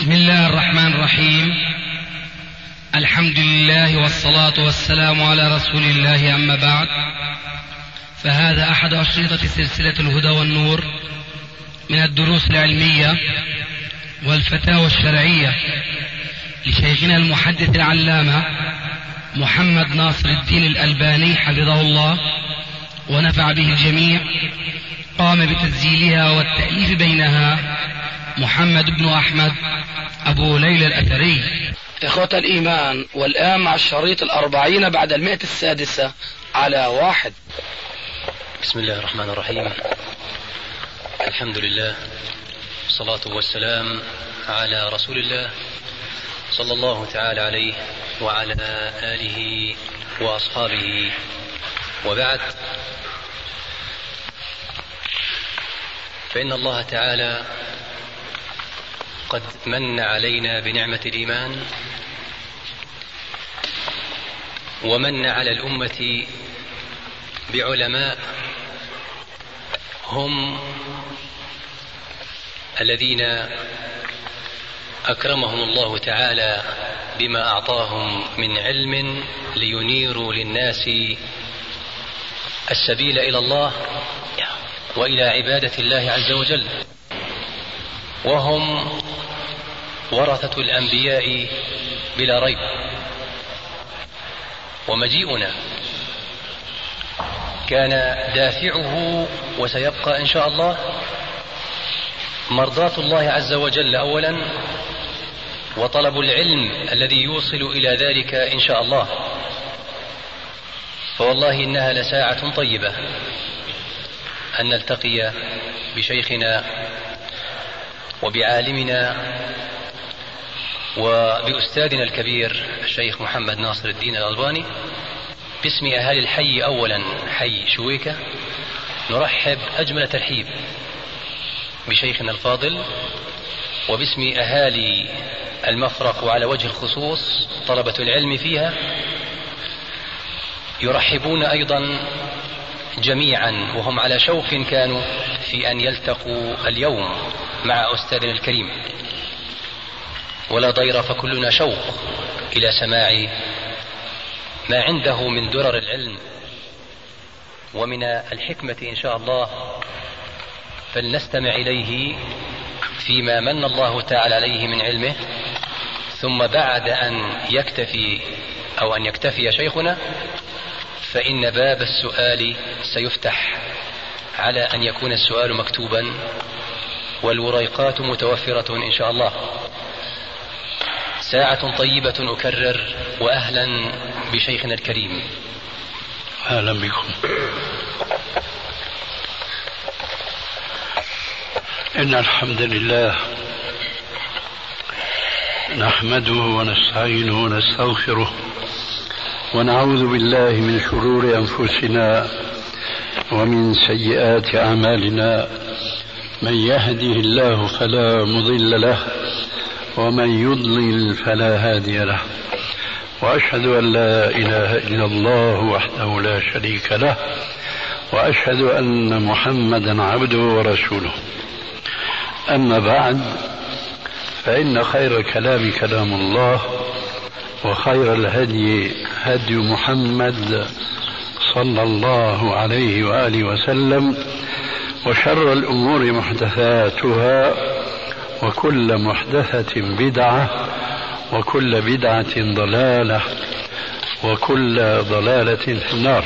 بسم الله الرحمن الرحيم. الحمد لله والصلاة والسلام على رسول الله، أما بعد، فهذا أحد أشرطة سلسلة الهدى والنور من الدروس العلمية والفتاوى الشرعية لشيخنا المحدث العلامة محمد ناصر الدين الألباني حفظه الله ونفع به الجميع. قام بتسجيلها والتأليف بينها محمد بن أحمد أبو ليلى الأثري. إخوة الإيمان، والآن مع الشريط 40 بعد 106 على 1. بسم الله الرحمن الرحيم. الحمد لله والصلاة والسلام على رسول الله صلى الله تعالى عليه وعلى آله وأصحابه، وبعد، فإن الله تعالى قد من علينا بنعمة الإيمان، ومن على الأمة بعلماء هم الذين أكرمهم الله تعالى بما أعطاهم من علم لينيروا للناس السبيل إلى الله وإلى عبادة الله عز وجل، وهم ورثة الأنبياء بلا ريب. ومجيئنا كان دافعه وسيبقى إن شاء الله مرضاة الله عز وجل أولا، وطلب العلم الذي يوصل إلى ذلك إن شاء الله. فوالله إنها لساعة طيبة أن نلتقي بشيخنا وبعالمنا وبأستاذنا الكبير الشيخ محمد ناصر الدين الألباني. باسم أهالي الحي أولا، حي شويكة، نرحب أجمل ترحيب بشيخنا الفاضل، وباسم أهالي المفرق وعلى وجه الخصوص طلبة العلم فيها يرحبون أيضا جميعا، وهم على شوق كانوا في أن يلتقوا اليوم مع أستاذنا الكريم، ولا ضير فكلنا شوق إلى سماع ما عنده من درر العلم ومن الحكمة إن شاء الله. فلنستمع إليه فيما من الله تعالى عليه من علمه، ثم بعد أن يكتفي شيخنا، فإن باب السؤال سيفتح على أن يكون السؤال مكتوبا والوريقات متوفرة إن شاء الله. ساعة طيبة أكرر، وأهلا بشيخنا الكريم. أهلا بكم. إن الحمد لله نحمده ونستعينه ونستغفره، ونعوذ بالله من شرور أنفسنا ومن سيئات أعمالنا. من يهده الله فلا مضل له، ومن يضلل فلا هادي له، وأشهد أن لا إله إلا الله وحده لا شريك له، وأشهد أن محمدا عبده ورسوله. أما بعد، فإن خير الكلام كلام الله، وخير الهدي هدي محمد صلى الله عليه وآله وسلم، وشر الأمور محدثاتها، وكل محدثة بدعة، وكل بدعة ضلالة، وكل ضلالة في النار.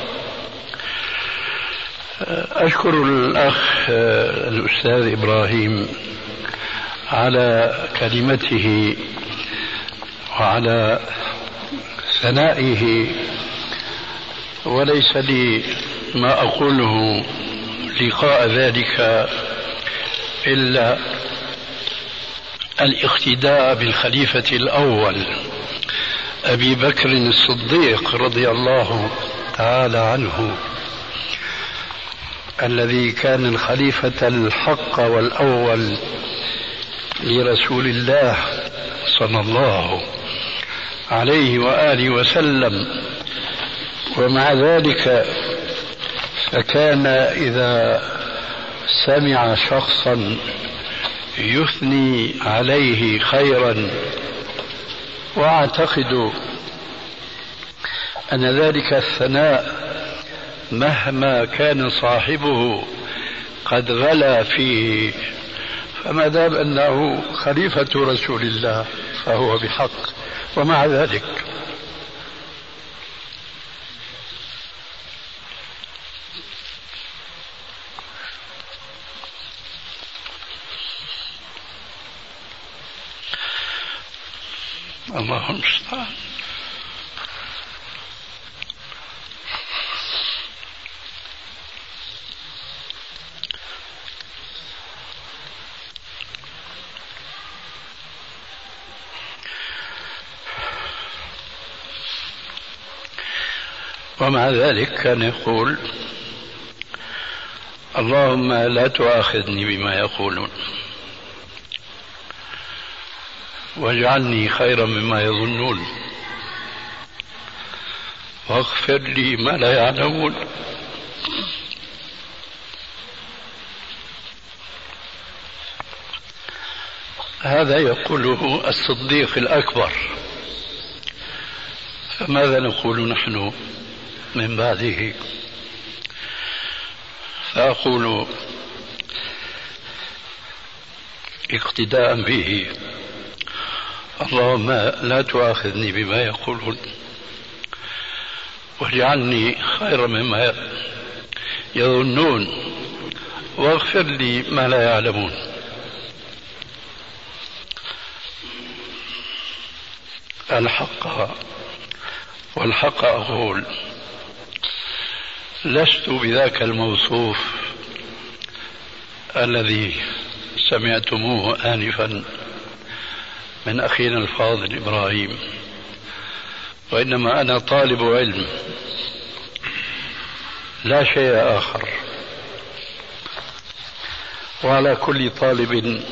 أشكر الأخ الأستاذ إبراهيم على كلمته وعلى ثنائه، وليس لي ما أقوله لقاء ذلك إلا الاقتداء بالخليفة الأول أبي بكر الصديق رضي الله تعالى عنه، الذي كان الخليفة الحق والأول لرسول الله صلى الله عليه وآله وسلم. ومع ذلك فكان إذا سمع شخصا يثني عليه خيرا، وأعتقد أن ذلك الثناء مهما كان صاحبه قد غلا فيه، فما دام أنه خليفة رسول الله فهو بحق. ومع ذلك الله المستعان. ومع ذلك كان يقول: اللهم لا تؤاخذني بما يقولون واجعلني خيرا مما يظنون واغفر لي ما لا يعلمون. هذا يقوله الصديق الأكبر، فماذا نقول نحن من بعده؟ فأقول اقتداء به: اللهم لا تؤاخذني بما يقولون واجعلني خيرا مما يظنون واغفر لي ما لا يعلمون. الحق والحق أقول: لست بذاك الموصوف الذي سمعتموه آنفا من أخينا الفاضل إبراهيم، وإنما أنا طالب علم لا شيء آخر. وعلى كل طالب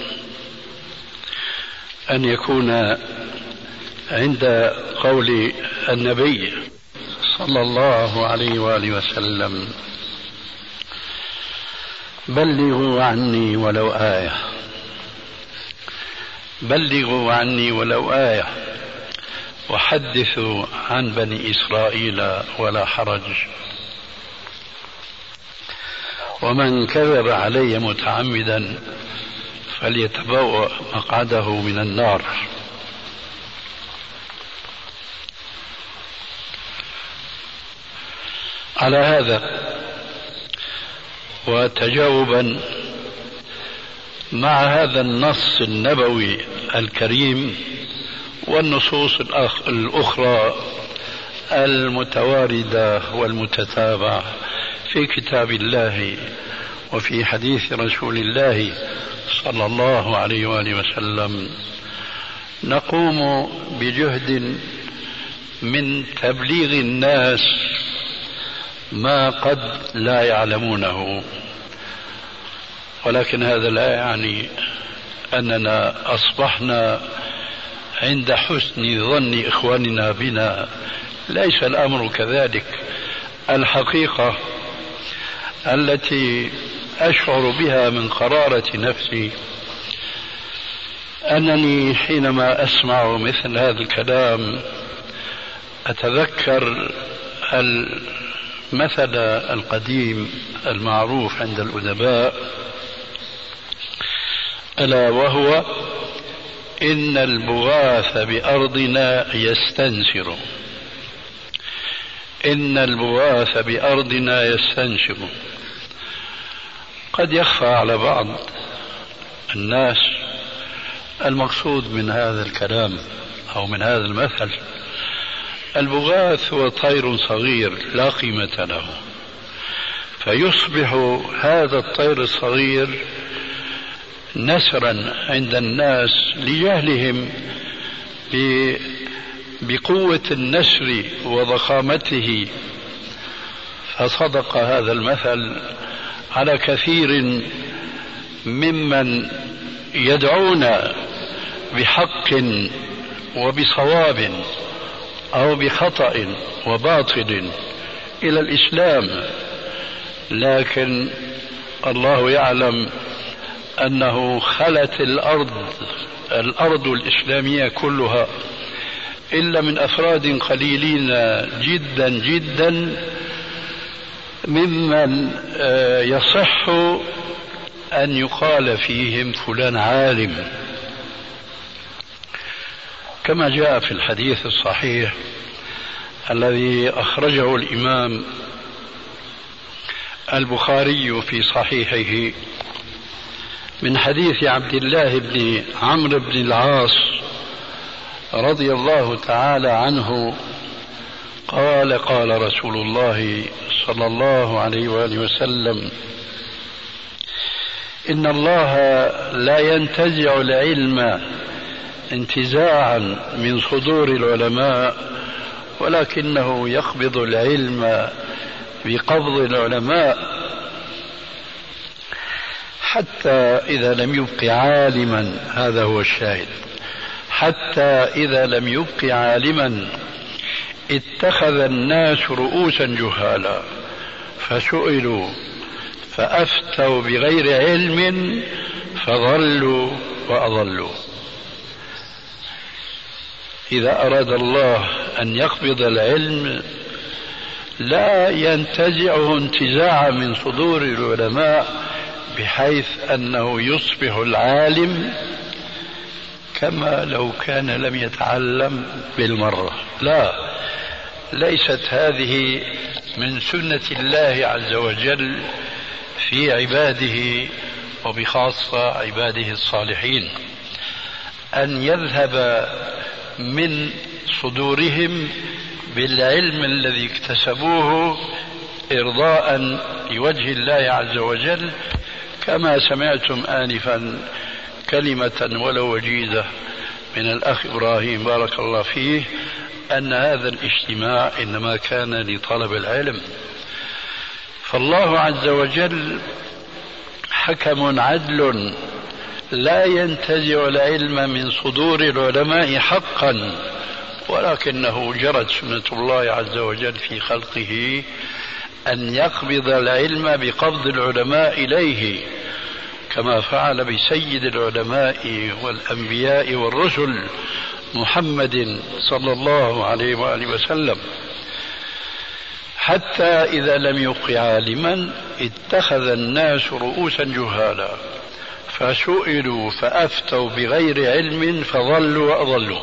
أن يكون عند قول النبي صلى الله عليه وآله وسلم: بلغوا عني ولو آية، بلغوا عني ولو آية، وحدثوا عن بني إسرائيل ولا حرج. ومن كذب علي متعمدا فليتبوأ مقعده من النار. على هذا وتجاوبا مع هذا النص النبوي الكريم والنصوص الأخرى المتواردة والمتتابعة في كتاب الله وفي حديث رسول الله صلى الله عليه وآله وسلم، نقوم بجهد من تبليغ الناس ما قد لا يعلمونه، ولكن هذا لا يعني أننا أصبحنا عند حسن ظن إخواننا بنا. ليس الأمر كذلك. الحقيقة التي أشعر بها من قرارة نفسي أنني حينما أسمع مثل هذا الكلام أتذكر المثل القديم المعروف عند الأدباء، ألا وهو: إن البغاث بأرضنا يستنشر، إن البغاث بأرضنا يستنشر. قد يخفى على بعض الناس المقصود من هذا الكلام أو من هذا المثل. البغاث هو طير صغير لا قيمة له، فيصبح هذا الطير الصغير نسرا عند الناس لجهلهم بقوة النسر وضخامته. فصدق هذا المثل على كثير ممن يدعون بحق وبصواب أو بخطأ وباطل إلى الإسلام، لكن الله يعلم أنه خلت الأرض الإسلامية كلها إلا من أفراد قليلين جدا جدا ممن يصح أن يقال فيهم فلان عالم، كما جاء في الحديث الصحيح الذي أخرجه الإمام البخاري في صحيحه من حديث عبد الله بن عمرو بن العاص رضي الله تعالى عنه قال: قال رسول الله صلى الله عليه وآله وسلم: إن الله لا ينتزع العلم انتزاعا من صدور العلماء، ولكنه يقبض العلم بقبض العلماء، حتى إذا لم يبق عالما، هذا هو الشاهد، حتى إذا لم يبق عالما اتخذ الناس رؤوسا جهالا فسئلوا فأفتوا بغير علم فضلوا وأضلوا. إذا أراد الله أن يقبض العلم لا ينتزعه انتزاعا من صدور العلماء بحيث أنه يصبح العالم كما لو كان لم يتعلم بالمرة. لا، ليست هذه من سنة الله عز وجل في عباده، وبخاصة عباده الصالحين، أن يذهب من صدورهم بالعلم الذي اكتسبوه إرضاء لوجه الله عز وجل، كما سمعتم آنفا كلمة ولو وجيزة من الأخ إبراهيم بارك الله فيه أن هذا الاجتماع إنما كان لطلب العلم. فالله عز وجل حكم عدل لا ينتزع العلم من صدور العلماء حقا، ولكنه جرت سنة الله عز وجل في خلقه أن يقبض العلم بقبض العلماء إليه، كما فعل بسيد العلماء والأنبياء والرسل محمد صلى الله عليه وآله وسلم، حتى إذا لم يبق عالما اتخذ الناس رؤوسا جهالا فسئلوا فأفتوا بغير علم فضلوا وأضلوا.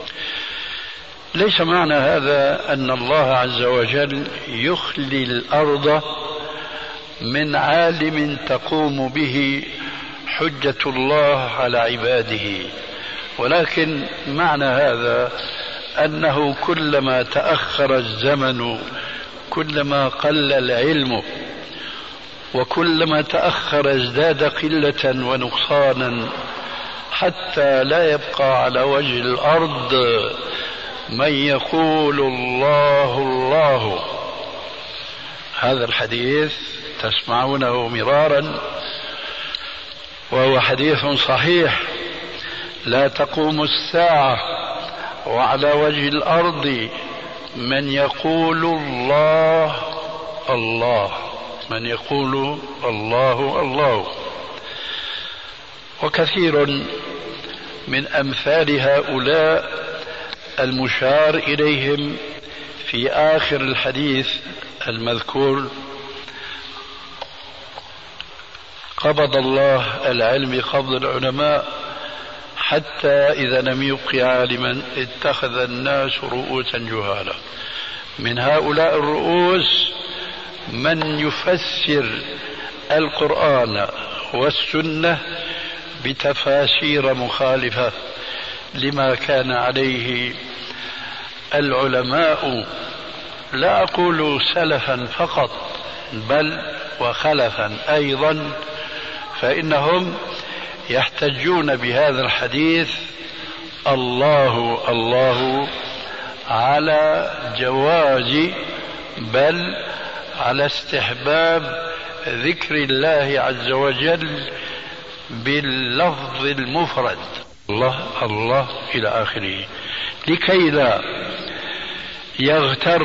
ليس معنى هذا أن الله عز وجل يخلي الأرض من عالم تقوم به حجة الله على عباده، ولكن معنى هذا أنه كلما تأخر الزمن كلما قل العلم، وكلما تأخر ازداد قلة ونقصانا، حتى لا يبقى على وجه الأرض من يقول الله الله. هذا الحديث تسمعونه مرارا وهو حديث صحيح: لا تقوم الساعة وعلى وجه الأرض من يقول الله الله، من يقول الله الله. وكثير من أمثال هؤلاء المشار إليهم في آخر الحديث المذكور: قبض الله العلم بقبض العلماء حتى إذا لم يبق عالما اتخذ الناس رؤوسا جهالا. من هؤلاء الرؤوس من يفسر القرآن والسنة بتفاسير مخالفة لما كان عليه العلماء، لا أقول سلفا فقط بل وخلفا أيضا، فإنهم يحتجون بهذا الحديث الله الله على جواز بل على استحباب ذكر الله عز وجل باللفظ المفرد الله الله إلى آخره، لكي لا يغتر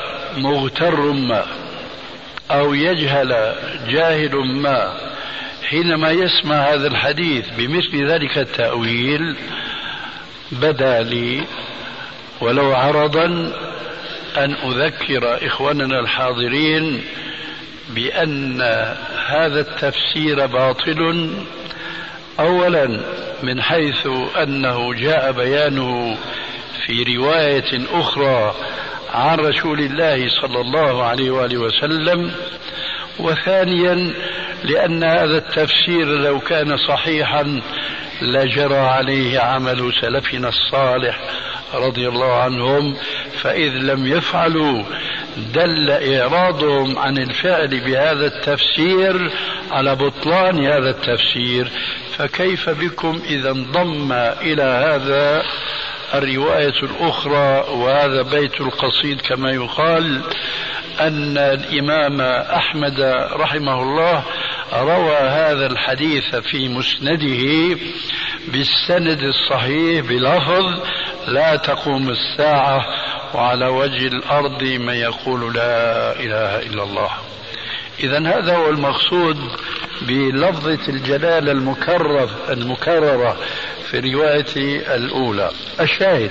مغتر ما أو يجهل جاهل ما حينما يسمع هذا الحديث بمثل ذلك التأويل بدا لي ولو عرضا أن أذكر إخواننا الحاضرين بأن هذا التفسير باطل، أولا من حيث أنه جاء بيانه في رواية أخرى عن رسول الله صلى الله عليه وآله وسلم، وثانيا لأن هذا التفسير لو كان صحيحا لجرى عليه عمل سلفنا الصالح رضي الله عنهم، فإذ لم يفعلوا دل إعراضهم عن الفعل بهذا التفسير على بطلان هذا التفسير، فكيف بكم إذا انضم إلى هذا الرواية الأخرى وهذا بيت القصيد كما يقال أن الإمام أحمد رحمه الله روى هذا الحديث في مسنده بالسند الصحيح بلفظ لا تقوم الساعة وعلى وجه الأرض من يقول لا إله إلا الله. إذن هذا هو المقصود بلفظة الجلالة المكررة في الرواية الأولى. الشاهد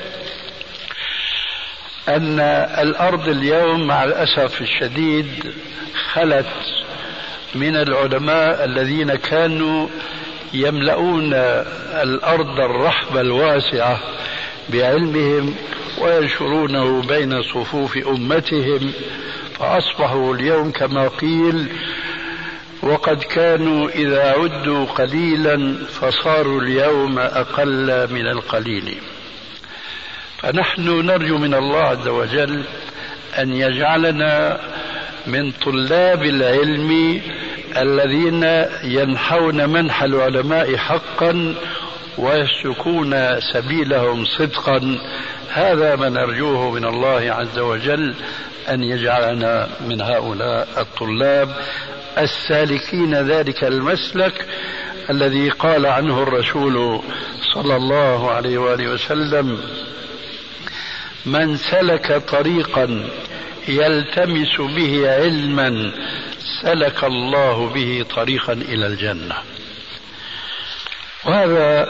أن الأرض اليوم مع الأسف الشديد خلت من العلماء الذين كانوا يملؤون الأرض الرحبة الواسعة بعلمهم وينشرونه بين صفوف أمتهم، فأصبحوا اليوم كما قيل وقد كانوا إذا عدوا قليلا فصاروا اليوم أقل من القليل. فنحن نرجو من الله عز وجل أن يجعلنا من طلاب العلم الذين ينحون منح العلماء حقا ويسلكون سبيلهم صدقا. هذا ما نرجوه من الله عز وجل، أن يجعلنا من هؤلاء الطلاب السالكين ذلك المسلك الذي قال عنه الرسول صلى الله عليه وآله وسلم: من سلك طريقا يلتمس به علما سلك الله به طريقا إلى الجنة. وهذا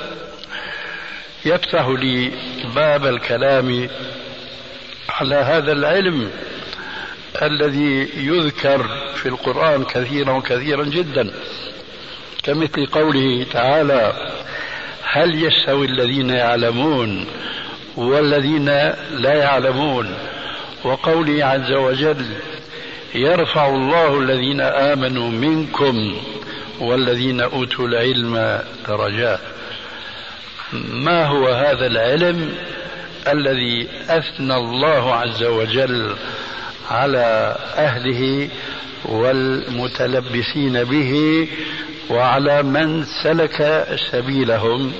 يفتح لي باب الكلام على هذا العلم الذي يذكر في القرآن كثيرا وكثيرا جدا، كمثل قوله تعالى: هل يستوي الذين يعلمون والذين لا يعلمون، وقوله عز وجل: يرفع الله الذين آمنوا منكم والذين أوتوا العلم درجات. ما هو هذا العلم الذي أثنى الله عز وجل على أهله والمتلبسين به وعلى من سلك سبيلهم؟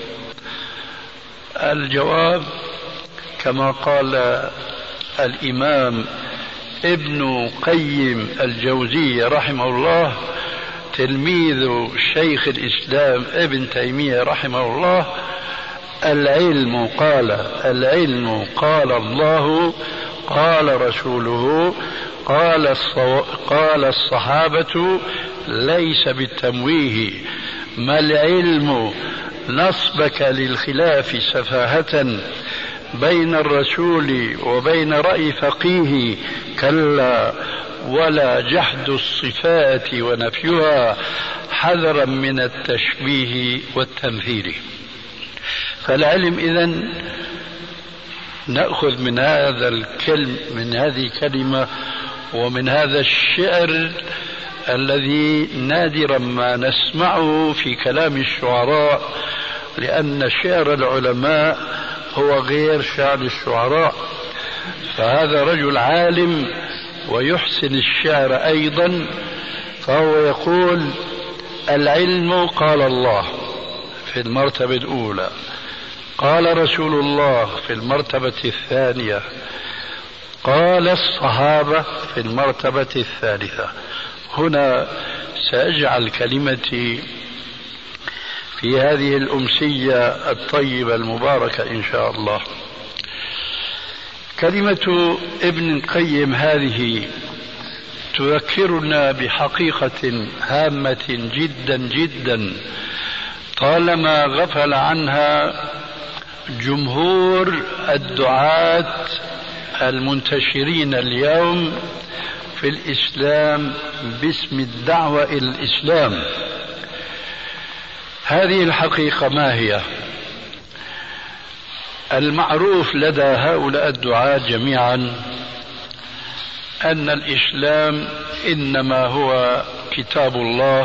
الجواب كما قال الإمام ابن قيم الجوزي رحمه الله تلميذ شيخ الإسلام ابن تيمية رحمه الله: العلم قال الله قال رسوله قال الصحابة، ليس بالتمويه. ما العلم نصبك للخلاف سفاهة بين الرسول وبين رأي فقيه، كلا، ولا جحد الصفات ونفيها حذرا من التشبيه والتمثيل. فالعلم إذن نأخذ من هذه الكلمة ومن هذا الشعر الذي نادرا ما نسمعه في كلام الشعراء، لأن شعر العلماء هو غير شعر الشعراء. فهذا رجل عالم ويحسن الشعر أيضا، فهو يقول: العلم قال الله في المرتبة الأولى، قال رسول الله في المرتبة الثانية، قال الصحابة في المرتبة الثالثة. هنا سأجعل كلمتي في هذه الأمسية الطيبة المباركة إن شاء الله. كلمة ابن القيم هذه تذكرنا بحقيقة هامة جدا جدا طالما غفل عنها جمهور الدعاة المنتشرين اليوم في الإسلام باسم الدعوة إلى الإسلام. هذه الحقيقة ما هي؟ المعروف لدى هؤلاء الدعاة جميعا أن الإسلام إنما هو كتاب الله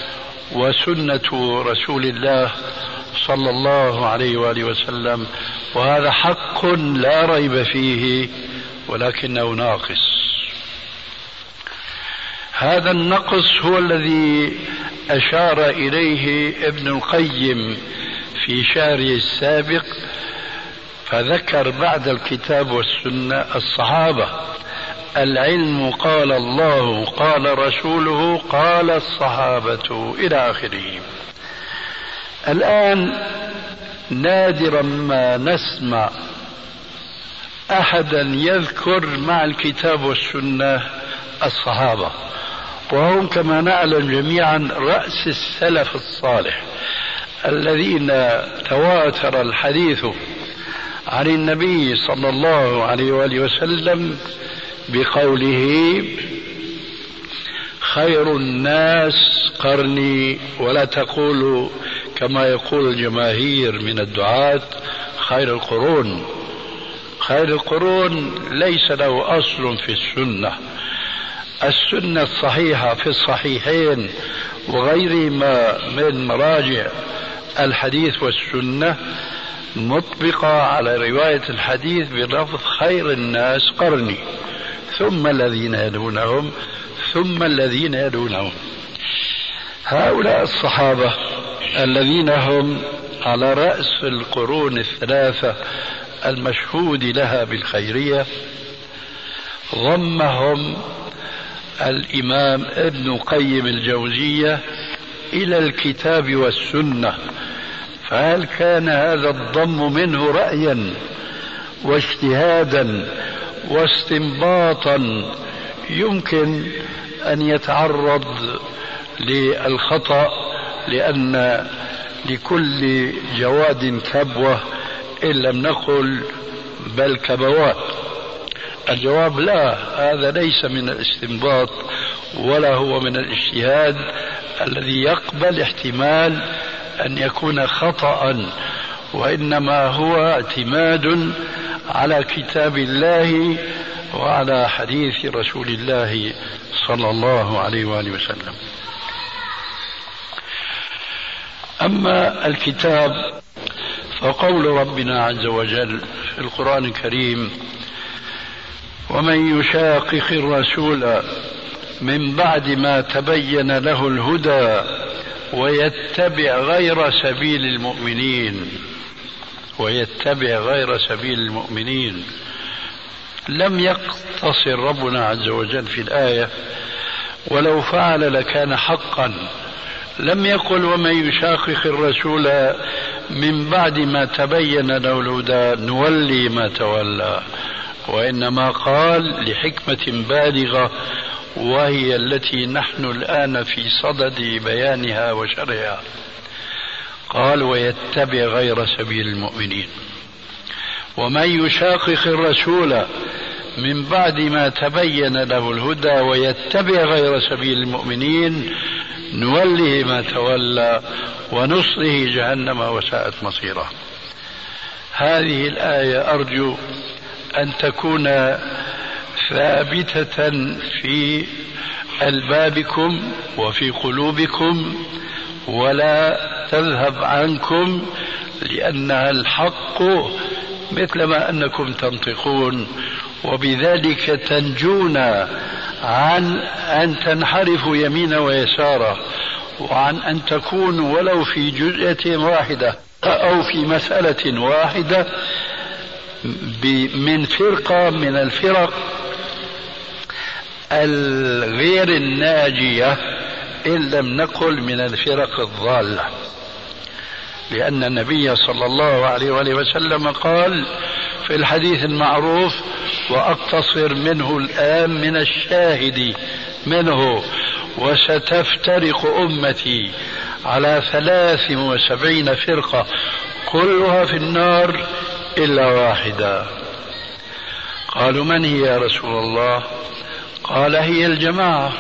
وسنة رسول الله صلى الله عليه وآله وسلم، وهذا حق لا ريب فيه، ولكنه ناقص. هذا النقص هو الذي أشار إليه ابن القيم في شعره السابق، فذكر بعد الكتاب والسنة الصحابة. العلم قال الله قال رسوله قال الصحابة إلى آخره. الآن نادرا ما نسمع أحدا يذكر مع الكتاب والسنة الصحابة، وهم كما نعلم جميعا رأس السلف الصالح الذين تواتر الحديث عن النبي صلى الله عليه وآله وسلم بقوله: خير الناس قرني، ولا تقولوا كما يقول الجماهير من الدعاة خير القرون. خير القرون ليس له أصل في السنة. السنة الصحيحة في الصحيحين وغيرهما من مراجع الحديث والسنة مطبقة على رواية الحديث بلفظ خير الناس قرني، ثم الذين يلونهم ثم الذين يلونهم. هؤلاء الصحابة الذين هم على رأس القرون الثلاثة المشهود لها بالخيرية ضمهم الإمام ابن قيم الجوزية إلى الكتاب والسنة. فهل كان هذا الضم منه رأيا واجتهادا واستنباطا يمكن أن يتعرض للخطأ، لأن لكل جواد كبوة إن لم نقل بل كبوات؟ الجواب لا، هذا ليس من الاستنباط ولا هو من الاجتهاد الذي يقبل احتمال أن يكون خطأ، وإنما هو اعتماد على كتاب الله وعلى حديث رسول الله صلى الله عليه وآله وسلم. أما الكتاب فقول ربنا عز وجل في القرآن الكريم: ومن يشاقق الرسول من بعد ما تبين له الهدى ويتبع غير سبيل المؤمنين لم يقتصر ربنا عز وجل في الآية ولو فعل لكان حقا. لم يقل ومن يشاقق الرسول من بعد ما تبين له الهدى نولي ما تولى، وإنما قال لحكمة بالغة وهي التي نحن الآن في صدد بيانها وشرحها. قال ويتبع غير سبيل المؤمنين. ومن يشاقق الرسول من بعد ما تبين له الهدى ويتبع غير سبيل المؤمنين نوله ما تولى ونصره جهنم وساءت مصيره. هذه الآية أرجو أن تكون ثابتة في ألبابكم وفي قلوبكم ولا تذهب عنكم، لأنها الحق مثلما أنكم تنطقون، وبذلك تنجون عن أن تنحرفوا يمينا ويسارا، وعن أن تكونوا ولو في جزئية واحدة أو في مسألة واحدة من فرقة من الفرق الغير الناجية، إن لم نقل من الفرق الضالة. لأن النبي صلى الله عليه وآله وسلم قال في الحديث المعروف وأقتصر منه الآن من الشاهد منه: وستفترق أمتي على 73 فرقة كلها في النار إلا واحدة. قالوا: من هي يا رسول الله؟ قال: هي الجماعة.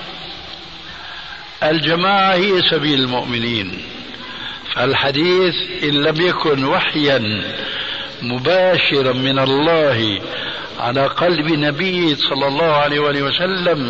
الجماعة هي سبيل المؤمنين. فالحديث إن لم يكن وحيا مباشرا من الله على قلب نبيه صلى الله عليه وآله وسلم،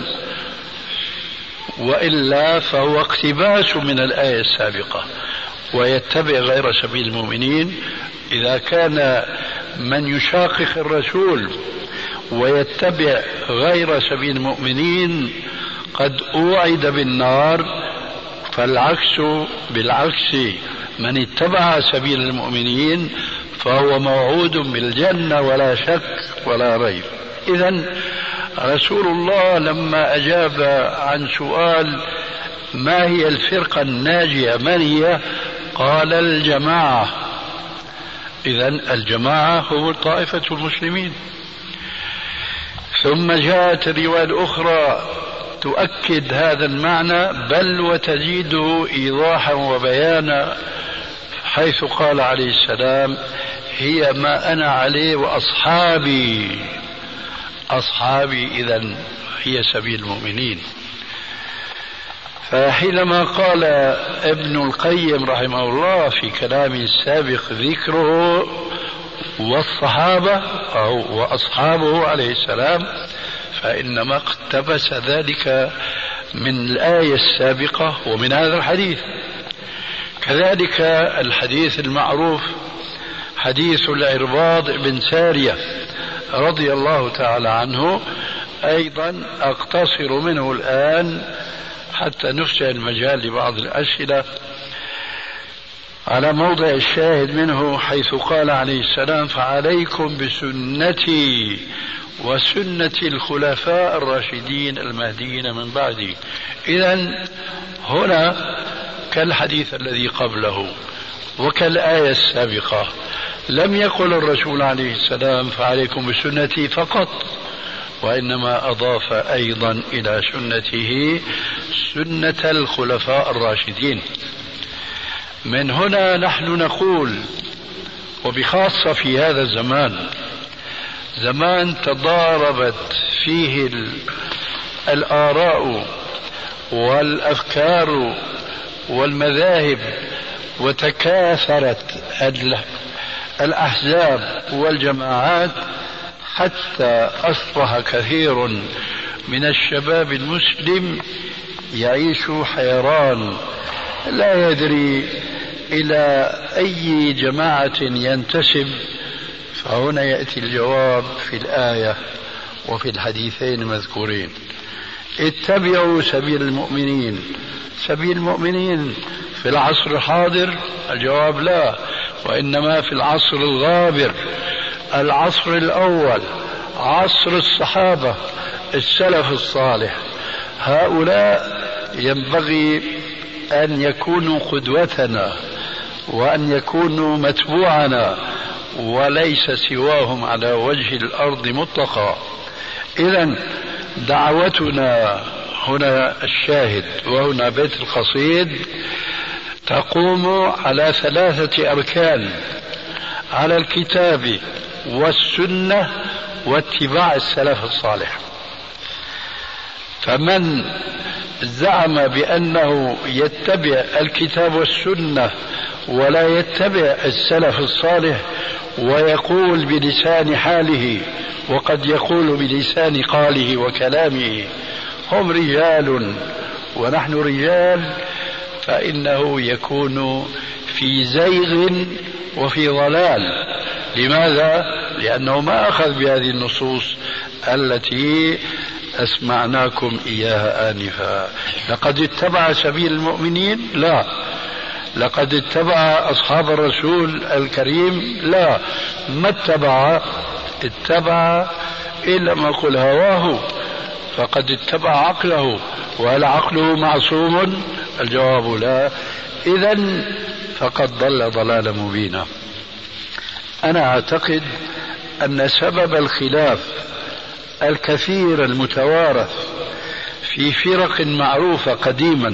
وإلا فهو اقتباس من الآية السابقة. ويتبع غير سبيل المؤمنين إذا كان من يشاقق الرسول ويتبع غير سبيل المؤمنين قد أوعد بالنار، فالعكس بالعكس، من اتبع سبيل المؤمنين فهو موعود بالجنة ولا شك ولا ريب. إذن رسول الله لما أجاب عن سؤال ما هي الفرقة الناجية من هي؟ قال: الجماعة. إذن الجماعة هو طائفة المسلمين. ثم جاءت الرواية الأخرى تؤكد هذا المعنى بل وتزيده إيضاحا وبيانا، حيث قال عليه السلام: هي ما أنا عليه وأصحابي. أصحابي إذن هي سبيل المؤمنين. فحينما قال ابن القيم رحمه الله في كلامه السابق ذكره والصحابة أو وأصحابه عليه السلام، فإنما اقتبس ذلك من الآية السابقة ومن هذا الحديث. كذلك الحديث المعروف حديث العرباض بن سارية رضي الله تعالى عنه، أيضا أقتصر منه الآن حتى نفسح المجال لبعض الأسئلة على موضع الشاهد منه، حيث قال عليه السلام: فعليكم بسنتي وسنة الخلفاء الراشدين المهديين من بعدي. إذن هنا كالحديث الذي قبله وكالآية السابقة لم يقل الرسول عليه السلام فعليكم بسنتي فقط، وإنما أضاف أيضا إلى سنته سنة الخلفاء الراشدين. من هنا نحن نقول، وبخاصة في هذا الزمان، زمان تضاربت فيه الآراء والأفكار والمذاهب وتكاثرت الأحزاب والجماعات، حتى أصبح كثير من الشباب المسلم يعيش حيران لا يدري إلى أي جماعة ينتسب. فهنا يأتي الجواب في الآية وفي الحديثين المذكورين: اتبعوا سبيل المؤمنين. سبيل المؤمنين في العصر الحاضر؟ الجواب لا، وإنما في العصر الغابر، العصر الأول، عصر الصحابة السلف الصالح. هؤلاء ينبغي أن يكونوا قدوتنا وأن يكونوا متبوعنا، وليس سواهم على وجه الأرض مطلقا. إذن دعوتنا هنا الشاهد وهنا بيت القصيد تقوم على 3 أركان: على الكتاب والسنة واتباع السلف الصالح. فمن زعم بأنه يتبع الكتاب والسنة ولا يتبع السلف الصالح ويقول بلسان حاله وقد يقول بلسان قاله وكلامه هم رجال ونحن رجال، فإنه يكون في زيغ وفي ضلال. لماذا؟ لأنه ما أخذ بهذه النصوص التي أسمعناكم إياها آنفا. لقد اتبع سبيل المؤمنين؟ لا. لقد اتبع أصحاب الرسول الكريم؟ لا. ما اتبع إلا ما قل هواه، فقد اتبع عقله. وهل عقله معصوم؟ الجواب لا. إذن فقد ضل ضلالا مبينا. أنا أعتقد أن سبب الخلاف الكثير المتوارث في فرق معروفة قديما،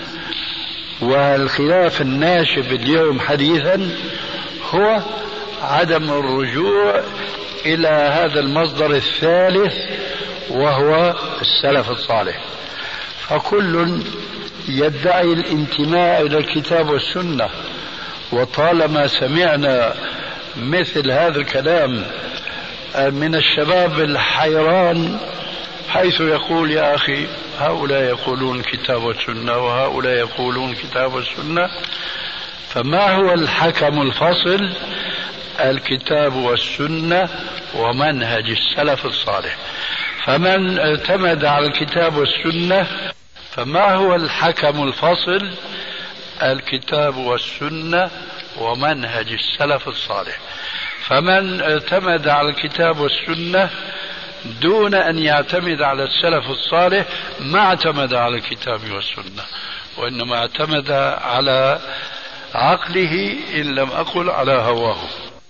والخلاف الناشب اليوم حديثا هو عدم الرجوع إلى هذا المصدر الثالث وهو السلف الصالح. فكل يدعي الانتماء إلى الكتاب والسنة، وطالما سمعنا مثل هذا الكلام من الشباب الحيران حيث يقول يا أخي هؤلاء يقولون كتاب والسنة وهؤلاء يقولون كتاب والسنة، فما هو الحكم الفصل؟ الكتاب والسنة ومنهج السلف الصالح. فمن اعتمد على الكتاب والسنة، فما هو الحكم الفصل؟ الكتاب والسنة ومنهج السلف الصالح. فمن اعتمد على الكتاب والسنة دون أن يعتمد على السلف الصالح ما اعتمد على الكتاب والسنة، وإنما اعتمد على عقله إن لم أقل على هواه.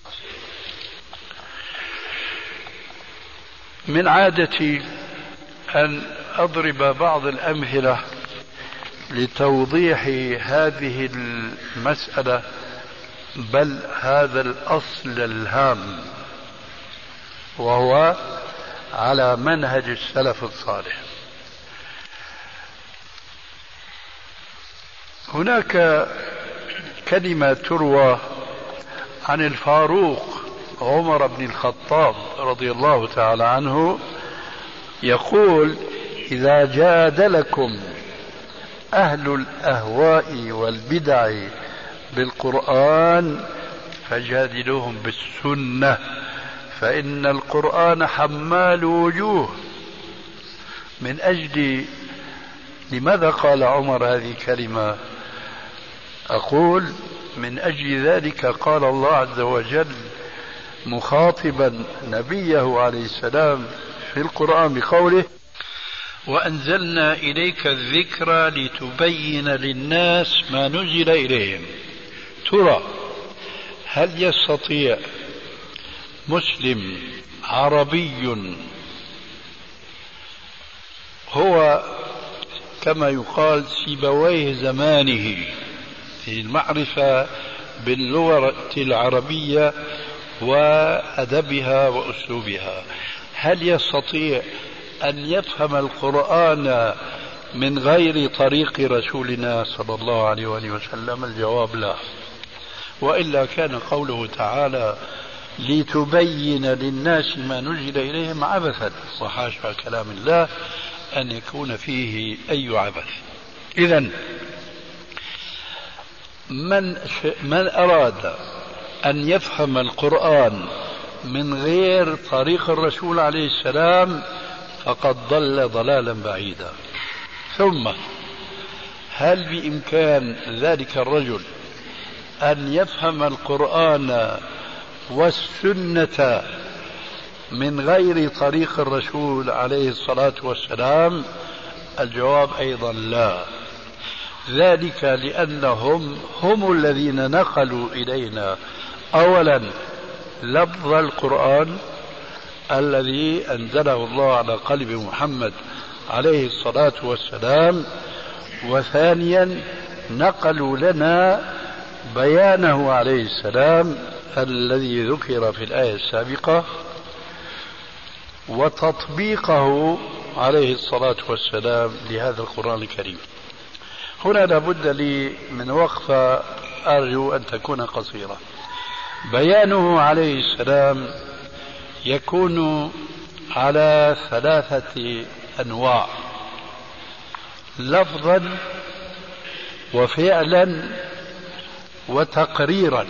من عادتي أن أضرب بعض الأمثلة لتوضيح هذه المسألة، بل هذا الأصل الهام، وهو على منهج السلف الصالح. هناك كلمة تروى عن الفاروق عمر بن الخطاب رضي الله تعالى عنه، يقول: إذا جادلكم أهل الأهواء والبدع بالقرآن فجادلوهم بالسنة، فإن القرآن حمال وجوه. من أجل لماذا قال عمر هذه الكلمة؟ أقول من أجل ذلك قال الله عز وجل مخاطبا نبيه عليه السلام في القرآن بقوله: وأنزلنا إليك الذكر لتبين للناس ما نزل إليهم. ترى هل يستطيع مسلم عربي هو كما يقال سيبويه زمانه في المعرفة باللغة العربية وأدبها وأسلوبها، هل يستطيع أن يفهم القرآن من غير طريق رسولنا صلى الله عليه وآله وسلم؟ الجواب لا. وإلا كان قوله تعالى لتبين للناس ما نزل إليهم عبثا، وحاشا كلام الله أن يكون فيه أي عبث. إذن من أراد أن يفهم القرآن من غير طريق الرسول عليه السلام فقد ضل ضلالا بعيدا. ثم هل بإمكان ذلك الرجل أن يفهم القرآن والسنة من غير طريق الرسول عليه الصلاة والسلام؟ الجواب أيضا لا. ذلك لأنهم هم الذين نقلوا إلينا أولا لفظ القرآن الذي أنزله الله على قلب محمد عليه الصلاة والسلام، وثانيا نقلوا لنا بيانه عليه السلام الذي ذكر في الآية السابقة، وتطبيقه عليه الصلاة والسلام لهذا القرآن الكريم. هنا لابد لي من وقفة أرجو أن تكون قصيرة. بيانه عليه السلام يكون على ثلاثة أنواع: لفظا وفعلا وتقريرا.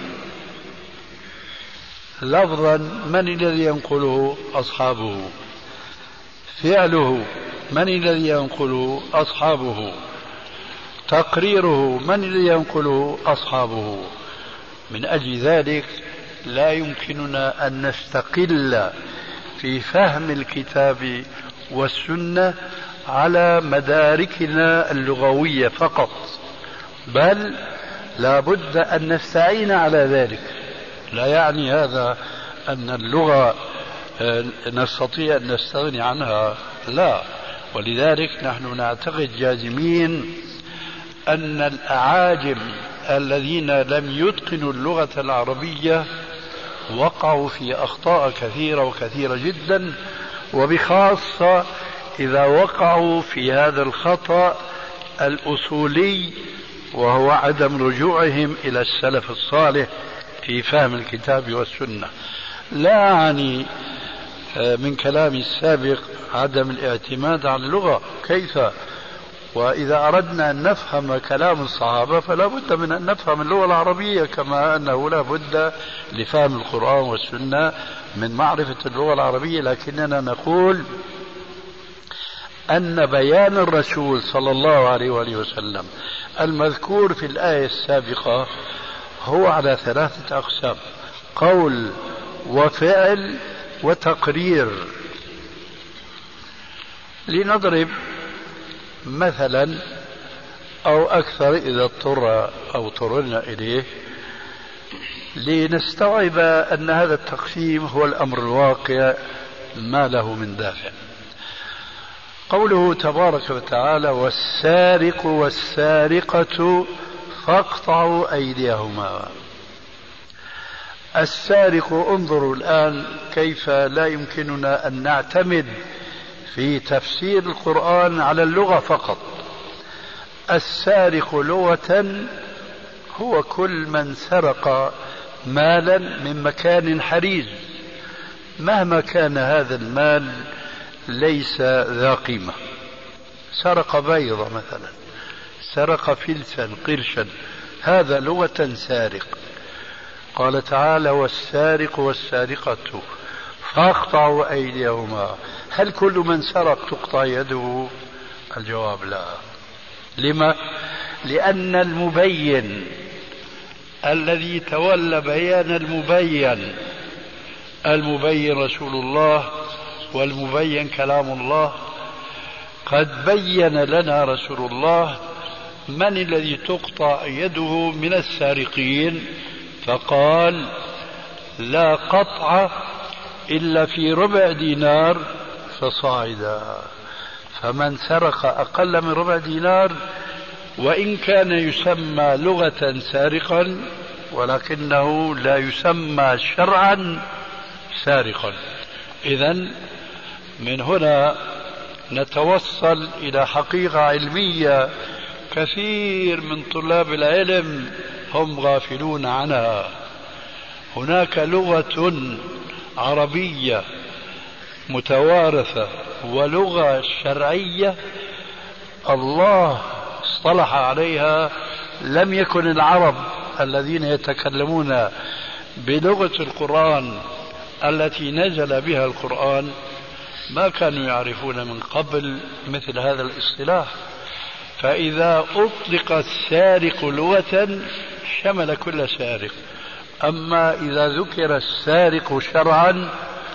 لفظا من الذي ينقله؟ أصحابه. فعله من الذي ينقله؟ أصحابه. تقريره من الذي ينقله؟ أصحابه. من أجل ذلك لا يمكننا أن نستقل في فهم الكتاب والسنة على مداركنا اللغوية فقط، بل لا بد أن نستعين على ذلك. لا يعني هذا أن اللغة نستطيع أن نستغني عنها، لا، ولذلك نحن نعتقد جازمين أن الأعاجم الذين لم يتقنوا اللغة العربية وقعوا في أخطاء كثيرة وكثيرة جدا، وبخاصة إذا وقعوا في هذا الخطأ الأصولي وهو عدم رجوعهم إلى السلف الصالح في فهم الكتاب والسنة. لا أعني من كلامي السابق عدم الاعتماد على اللغة، كيف؟ وإذا أردنا أن نفهم كلام الصحابة فلا بد من أن نفهم اللغة العربية، كما أنه لا بد لفهم القرآن والسنة من معرفة اللغة العربية. لكننا نقول أن بيان الرسول صلى الله عليه وآله وسلم المذكور في الآية السابقة هو على 3 أقسام: قول وفعل وتقرير. لنضرب مثلا أو أكثر إذا اضطررنا إليه لنستوعب أن هذا التقسيم هو الأمر الواقع ما له من دافع. قوله تبارك وتعالى: والسارق والسارقة فاقطعوا أيديهما. السارق، انظروا الآن كيف لا يمكننا أن نعتمد في تفسير القرآن على اللغة فقط. السارق لغة هو كل من سرق مالا من مكان حريز، مهما كان هذا المال ليس ذا قيمة. سرق بيضة مثلا، سرق فلسا قرشا، هذا لغة سارق. قال تعالى: والسارق والسارقة فاقطعوا أيديهما. هل كل من سرق تقطع يده؟ الجواب لا. لما؟ لأن المبين الذي تولى بيان المبين رسول الله والمبين كلام الله، قد بين لنا رسول الله من الذي تقطع يده من السارقين، فقال: لا قطع إلا في ربع دينار فصاعدا. فمن سرق أقل من ربع دينار وإن كان يسمى لغة سارقا ولكنه لا يسمى شرعا سارقا. إذن من هنا نتوصل إلى حقيقة علمية كثير من طلاب العلم هم غافلون عنها. هناك لغة عربية متوارثة ولغة شرعية الله اصطلح عليها. لم يكن العرب الذين يتكلمون بلغة القرآن التي نزل بها القرآن ما كانوا يعرفون من قبل مثل هذا الاصطلاح. فإذا أطلق السارق لغة شمل كل سارق، أما إذا ذكر السارق شرعا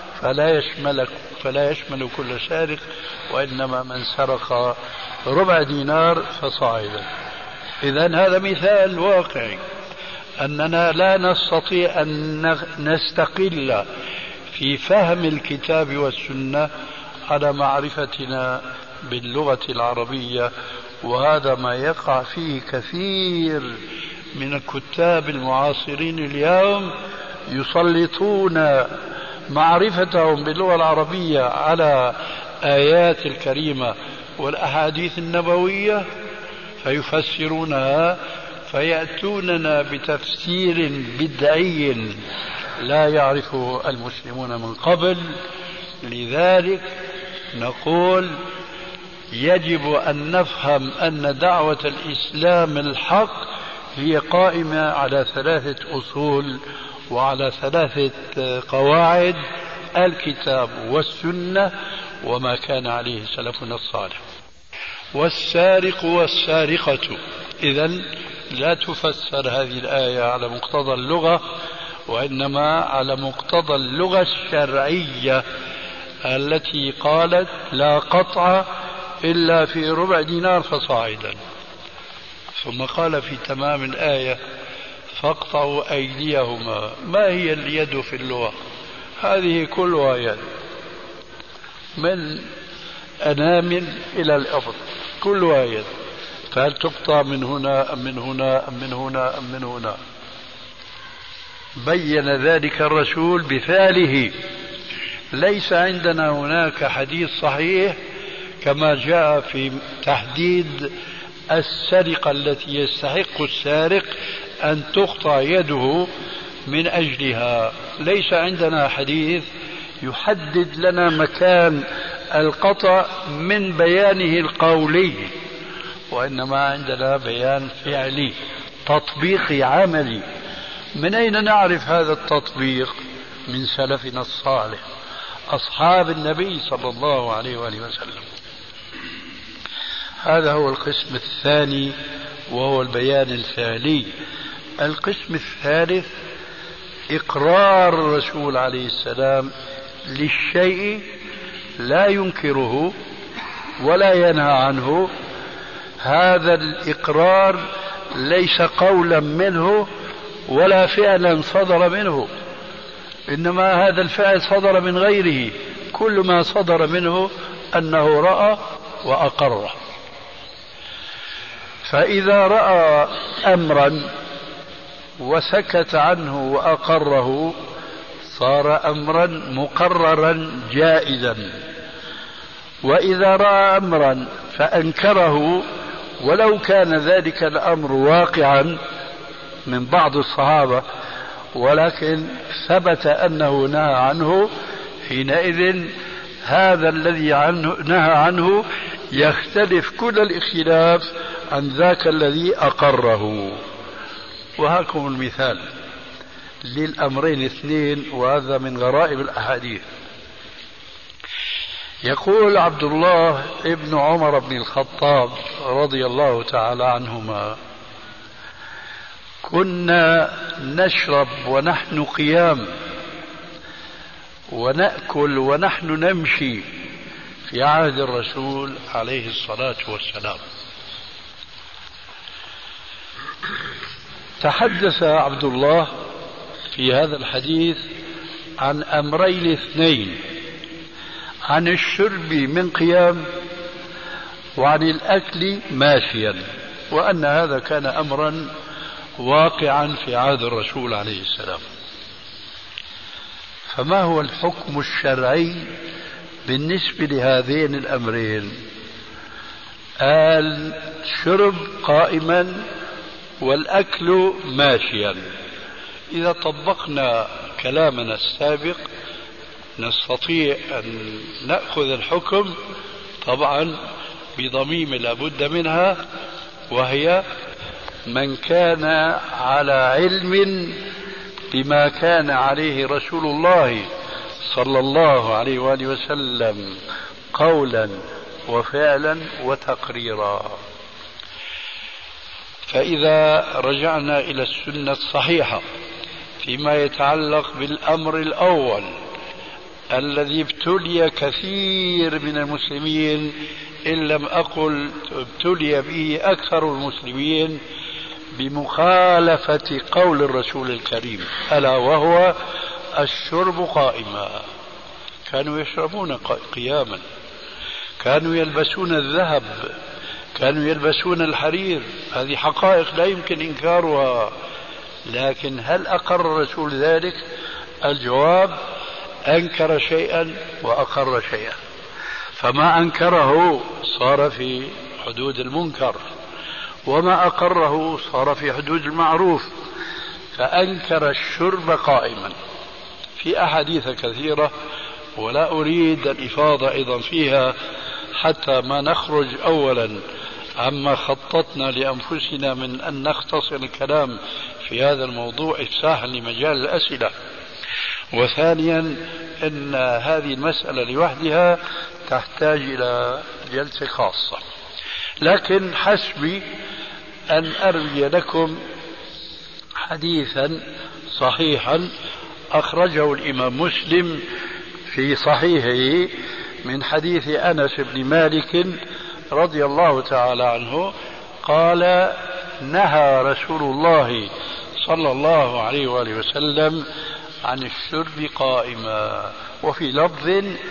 فلا يشمل كل سارق، وإنما من سرق ربع دينار فصاعدا. إذن هذا مثال واقعي أننا لا نستطيع أن نستقل في فهم الكتاب والسنة على معرفتنا باللغة العربية، وهذا ما يقع فيه كثير من الكتاب المعاصرين اليوم، يسلطون معرفتهم باللغة العربية على آيات الكريمة والأحاديث النبوية فيفسرونها، فيأتوننا بتفسير بدعي لا يعرفه المسلمون من قبل. لذلك نقول يجب أن نفهم أن دعوة الإسلام الحق هي قائمة على 3 أصول وعلى 3 قواعد: الكتاب والسنة وما كان عليه سلفنا الصالح. والسارق والسارقة، إذن لا تفسر هذه الآية على مقتضى اللغة، وإنما على مقتضى اللغة الشرعية التي قالت: لا قطع إلا في ربع دينار فصاعدا. ثم قال في تمام الآية: فاقطعوا أيديهما. ما هي اليد في اللغة؟ هذه كلها يد، من الأنامل إلى الإبط كل واحد، فهل تقطع من هنا أم من هنا أم من هنا أم من هنا؟ بين ذلك الرسول بفعله. ليس عندنا هناك حديث صحيح كما جاء في تحديد السرقة التي يستحق السارق أن تقطع يده من أجلها. ليس عندنا حديث يحدد لنا مكان القطع من بيانه القولي، وإنما عندنا بيان فعلي تطبيقي عملي. من أين نعرف هذا التطبيق؟ من سلفنا الصالح أصحاب النبي صلى الله عليه وآله وسلم. هذا هو القسم الثاني وهو البيان الفعلي. القسم الثالث إقرار الرسول عليه السلام للشيء لا ينكره ولا ينهى عنه. هذا الإقرار ليس قولا منه ولا فعلا صدر منه، إنما هذا الفعل صدر من غيره. كل ما صدر منه أنه رأى وأقر. فإذا رأى أمرا وسكت عنه وأقره صار أمرا مقررا جائزا، وإذا رأى أمرا فأنكره ولو كان ذلك الأمر واقعا من بعض الصحابة ولكن ثبت أنه نهى عنه، حينئذ هذا الذي نهى عنه يختلف كل الاختلاف عن ذاك الذي أقره. وهاكم المثال للأمرين الاثنين، وهذا من غرائب الأحاديث. يقول عبد الله ابن عمر بن الخطاب رضي الله تعالى عنهما: كنا نشرب ونحن قيام ونأكل ونحن نمشي في عهد الرسول عليه الصلاة والسلام. تحدث عبد الله في هذا الحديث عن أمرين اثنين: عن الشرب من قيام وعن الأكل ماشيا، وأن هذا كان أمرا واقعا في عهد الرسول عليه السلام. فما هو الحكم الشرعي بالنسبة لهذين الأمرين؟ الشرب قائما والأكل ماشيا. إذا طبقنا كلامنا السابق نستطيع أن نأخذ الحكم طبعا بضميم لا بد منها، وهي من كان على علم بما كان عليه رسول الله صلى الله عليه وآله وسلم قولا وفعلا وتقريرا. فإذا رجعنا إلى السنة الصحيحة فيما يتعلق بالأمر الأول الذي ابتلي كثير من المسلمين، إن لم أقل ابتلي به أكثر المسلمين، بمخالفة قول الرسول الكريم، ألا وهو الشرب قائما. كانوا يشربون قياما، كانوا يلبسون الذهب، كانوا يلبسون الحرير، هذه حقائق لا يمكن إنكارها. لكن هل أقر الرسول ذلك؟ الجواب: أنكر شيئا وأقر شيئا. فما أنكره صار في حدود المنكر، وما أقره صار في حدود المعروف. فأنكر الشرب قائما في أحاديث كثيرة، ولا أريد الإفاضة أيضا فيها حتى ما نخرج أولا عما خططنا لأنفسنا من أن نختصر الكلام في هذا الموضوع إفساحا لمجال الأسئلة. وثانيا أن هذه المسألة لوحدها تحتاج إلى جلسة خاصة، لكن حسبي أن أروي لكم حديثا صحيحا أخرجه الإمام مسلم في صحيحه من حديث أنس بن مالك رضي الله تعالى عنه قال: نهى رسول الله صلى الله عليه وآله وسلم عن الشرب قائما. وفي لفظ: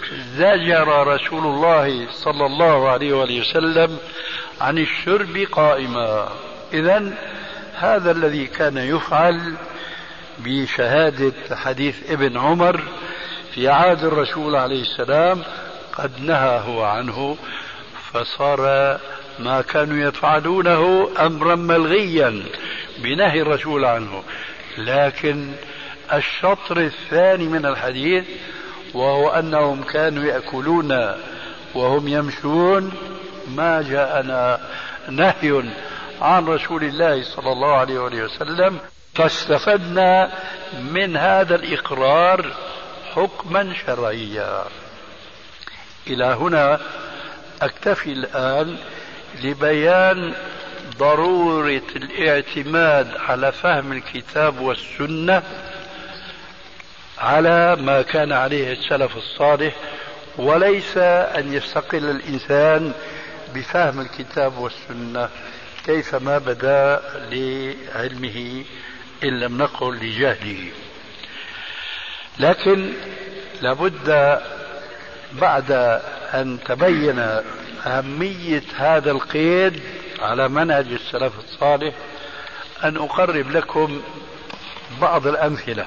زجر رسول الله صلى الله عليه وآله وسلم عن الشرب قائما. إذن هذا الذي كان يفعل بشهادة حديث ابن عمر في عهد الرسول عليه السلام قد نهى هو عنه، فصار ما كانوا يفعلونه أمرا ملغيا بنهي الرسول عنه. لكن الشطر الثاني من الحديث وهو أنهم كانوا يأكلون وهم يمشون ما جاءنا نهي عن رسول الله صلى الله عليه وسلم، فاستفدنا من هذا الإقرار حكما شرعيا. إلى هنا أكتفي الآن لبيان ضرورة الاعتماد على فهم الكتاب والسنة على ما كان عليه السلف الصالح، وليس أن يستقل الإنسان بفهم الكتاب والسنة كيفما بدا لعلمه إن لم نقل لجهله. لكن لابد بعد أن تبين أهمية هذا القيد على منهج السلف الصالح أن أقرب لكم بعض الأمثلة.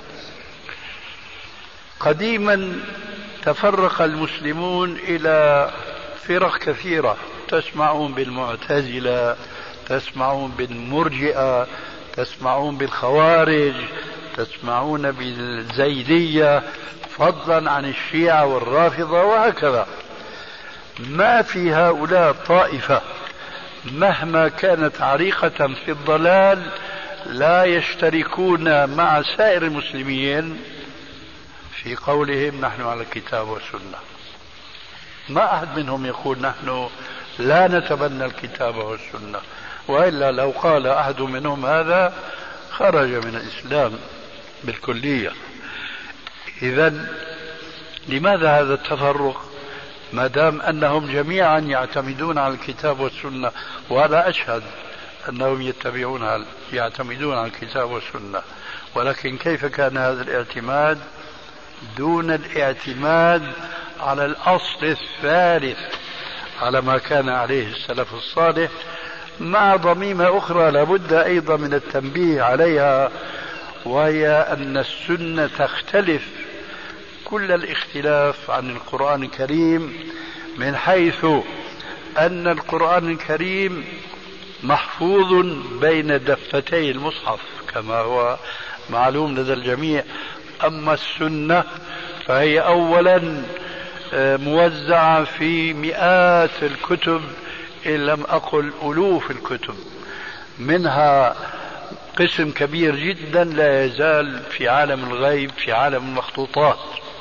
قديما تفرق المسلمون إلى فرق كثيرة، تسمعون بالمعتزلة، تسمعون بالمرجئة، تسمعون بالخوارج، تسمعون بالزيدية، فضلا عن الشيعة والرافضة وهكذا. ما في هؤلاء طائفة مهما كانت عريقة في الضلال لا يشتركون مع سائر المسلمين في قولهم نحن على الكتاب والسنة. ما أحد منهم يقول نحن لا نتبنى الكتاب والسنة، وإلا لو قال أحد منهم هذا خرج من الإسلام بالكلية. إذن لماذا هذا التفرق ما دام أنهم جميعا يعتمدون على الكتاب والسنة؟ وأنا أشهد أنهم يعتمدون على الكتاب والسنة، ولكن كيف كان هذا الاعتماد دون الاعتماد على الأصل الثالث على ما كان عليه السلف الصالح، مع ضميمة أخرى لابد أيضا من التنبيه عليها، وهي أن السنة تختلف كل الاختلاف عن القرآن الكريم، من حيث أن القرآن الكريم محفوظ بين دفتي المصحف كما هو معلوم لدى الجميع. أما السنة فهي أولا موزعة في مئات الكتب إن لم أقل ألوف الكتب، منها قسم كبير جدا لا يزال في عالم الغيب في عالم المخطوطات.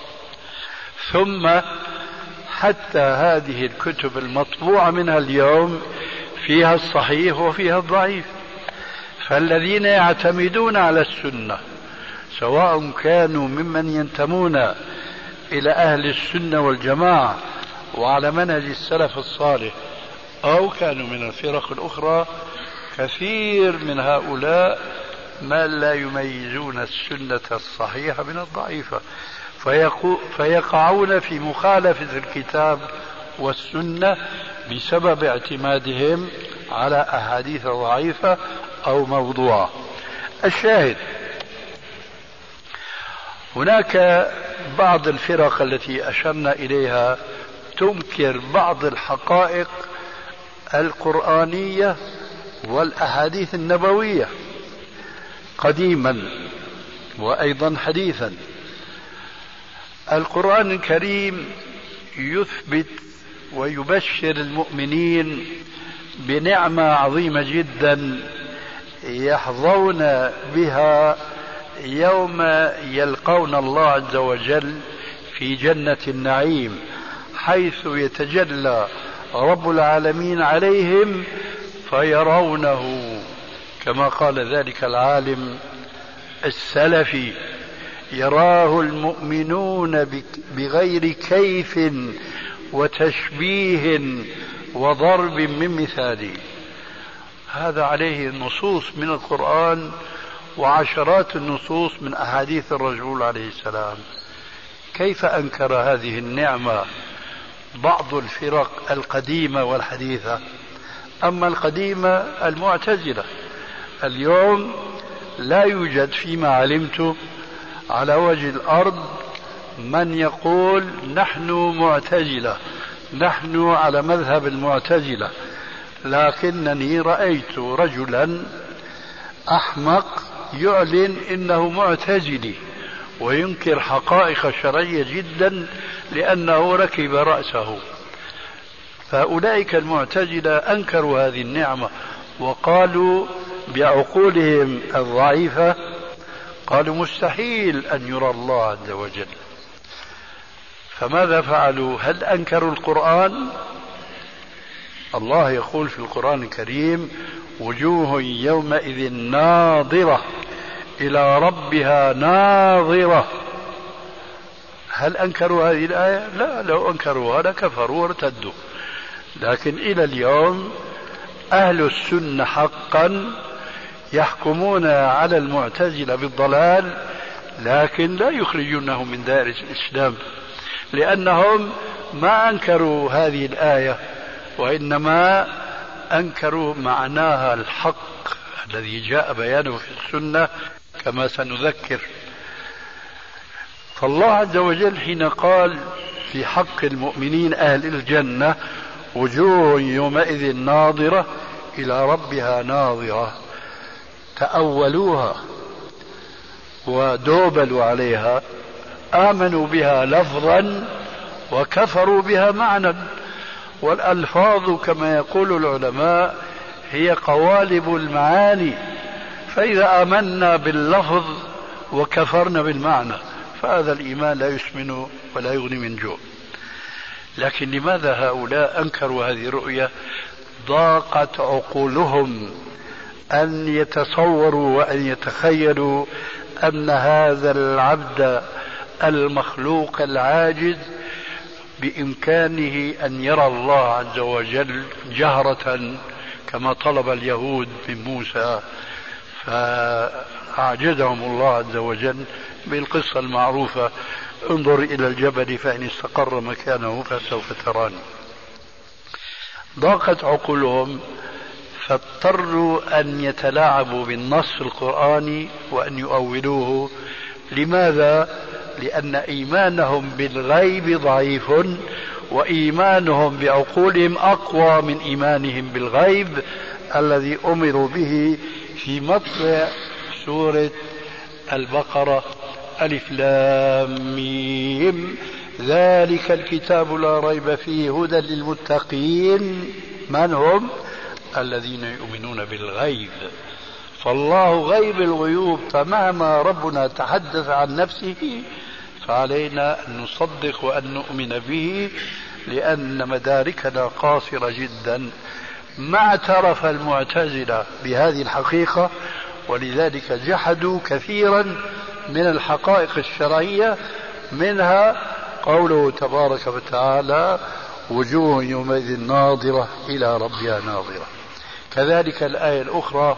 ثم حتى هذه الكتب المطبوعة منها اليوم فيها الصحيح وفيها الضعيف، فالذين يعتمدون على السنة سواء كانوا ممن ينتمون إلى أهل السنة والجماعة وعلى منهج السلف الصالح أو كانوا من الفرق الأخرى، كثير من هؤلاء ما لا يميزون السنة الصحيحة من الضعيفة، فيقعون في مخالفة الكتاب والسنة بسبب اعتمادهم على أحاديث ضعيفة أو موضوعة. الشاهد هناك بعض الفرق التي أشرنا إليها تنكر بعض الحقائق القرآنية والأحاديث النبوية قديما وأيضا حديثا. القرآن الكريم يثبت ويبشر المؤمنين بنعمة عظيمة جدا يحظون بها يوم يلقون الله عز وجل في جنة النعيم، حيث يتجلى رب العالمين عليهم فيرونه كما قال ذلك العالم السلفي: يراه المؤمنون بغير كيف وتشبيه وضرب من مثاله. هذا عليه نصوص من القرآن وعشرات النصوص من أحاديث الرسول عليه السلام. كيف أنكر هذه النعمة بعض الفرق القديمة والحديثة؟ أما القديمة المعتزلة، اليوم لا يوجد فيما علمت على وجه الأرض من يقول نحن معتزلة، نحن على مذهب المعتزلة، لكنني رأيت رجلا أحمق يعلن إنه معتزلي وينكر حقائق شرعية جدا لأنه ركب رأسه. فأولئك المعتزلة أنكروا هذه النعمة وقالوا بعقولهم الضعيفة، قالوا مستحيل أن يرى الله عز وجل. فماذا فعلوا؟ هل أنكروا القرآن؟ الله يقول في القرآن الكريم وجوه يومئذ ناظرة إلى ربها ناظرة. هل أنكروا هذه الآية؟ لا، لو أنكروها لكفروا وارتدوا. لكن إلى اليوم أهل السنة حقا يحكمون على المعتزلة بالضلال، لكن لا يخرجونهم من دائرة الإسلام، لأنهم ما أنكروا هذه الآية وإنما أنكروا معناها الحق الذي جاء بيانه في السنة كما سنذكر. فالله عز وجل حين قال في حق المؤمنين أهل الجنة وجوه يومئذ ناظرة إلى ربها ناظرة، تأولوها ودوبلوا عليها، آمنوا بها لفظا وكفروا بها معنى. والألفاظ كما يقول العلماء هي قوالب المعاني، فإذا آمنا باللفظ وكفرنا بالمعنى فهذا الإيمان لا يسمن ولا يغني من جوع. لكن لماذا هؤلاء أنكروا هذه الرؤية؟ ضاقت عقولهم أن يتصوروا وأن يتخيلوا أن هذا العبد المخلوق العاجز بإمكانه أن يرى الله عز وجل جهرة كما طلب اليهود من موسى، فأعجزهم الله عز وجل بالقصة المعروفة انظر إلى الجبل فإن استقر مكانه فسوف تراني. ضاقت عقولهم فاضطروا أن يتلاعبوا بالنص القرآني وأن يؤولوه. لماذا؟ لأن إيمانهم بالغيب ضعيف وإيمانهم بعقولهم أقوى من إيمانهم بالغيب الذي أمروا به في مطلع سورة البقرة ألف لام ميم ذلك الكتاب لا ريب فيه هدى للمتقين. من هم؟ الذين يؤمنون بالغيب. فالله غيب الغيوب، فمهما ربنا تحدث عن نفسه فعلينا أن نصدق وأن نؤمن به، لأن مداركنا قاصرة جدا. ما اعترف المعتزلة بهذه الحقيقة، ولذلك جحدوا كثيرا من الحقائق الشرعية، منها قوله تبارك وتعالى وجوه يومئذ ناظرة إلى ربها ناظرة. كذلك الآية الأخرى